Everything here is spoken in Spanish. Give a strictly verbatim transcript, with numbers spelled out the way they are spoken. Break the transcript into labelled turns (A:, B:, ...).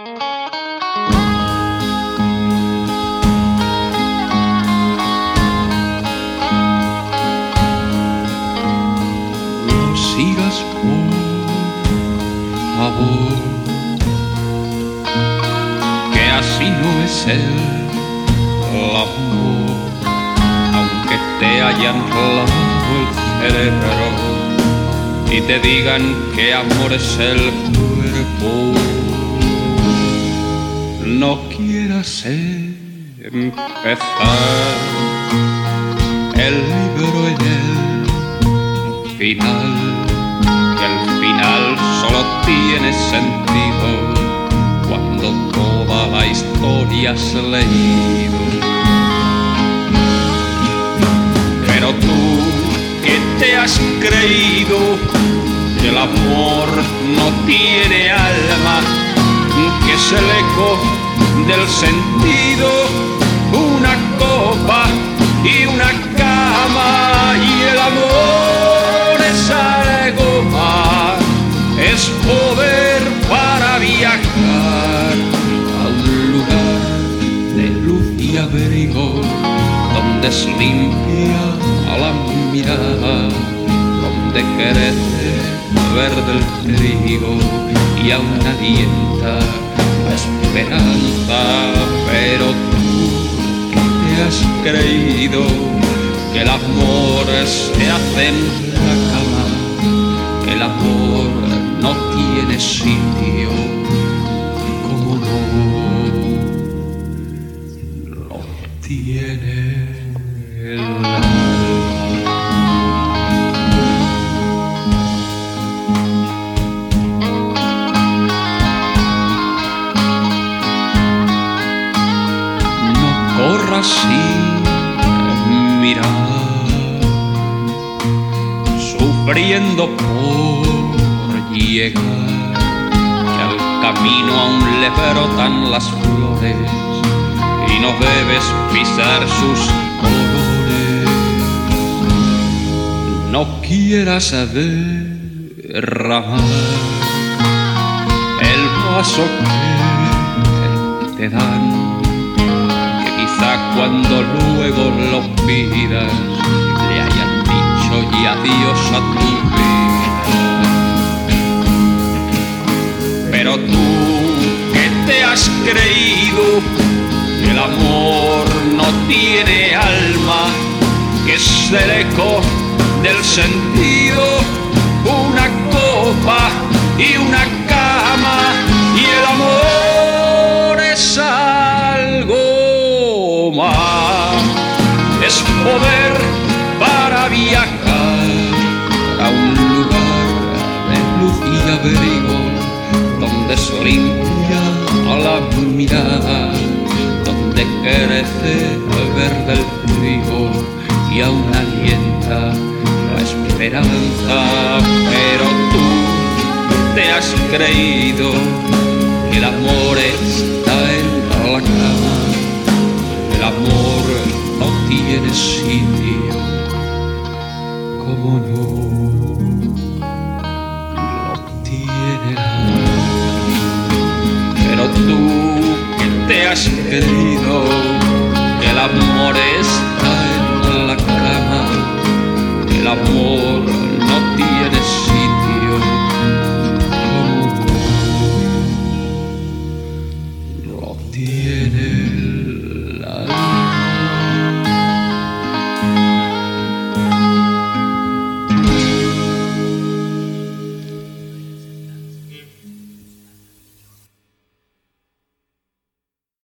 A: No sigas, por favor, que así no es el amor, aunque te hayan lavado el cerebro y te digan que amor es el cuerpo. No quieras empezar el libro en el final, que el final solo tiene sentido cuando toda la historia has leído. Pero tú, que te has creído que el amor no tiene alma, que es el eco del sentido, una copa y una cama, y el amor es algo más, es poder para viajar a un lugar de luz y abrigo, donde es limpia la mirada, donde crece verde el trigo y aún alienta la esperanza. Pero tú, que te has creído que el amor se hace en la cama, que el amor no tiene sitio, como no lo tiene el alma. Corras sin mirar, sufriendo por llegar, que al camino aún le brotan las flores y no debes pisar sus colores. No quieras derramar el vaso que te dan, cuando luego lo pidas le hayan dicho ya adiós a tu vida. Pero tú, que te has creído que el amor no tiene alma, que es el eco del sentido, una copa y una cama, y el amor es algo más, es poder para viajar a un lugar de luz y abrigo, donde es limpia la mirada, donde crece verde el trigo y aún alienta la esperanza. Pero tú, te has creído que el amor está en la cama, el amor no tiene sitio, como no lo tiene nada. Pero tú, que te has creído que el amor está en la cama, el amor no tiene sitio, como no lo tiene.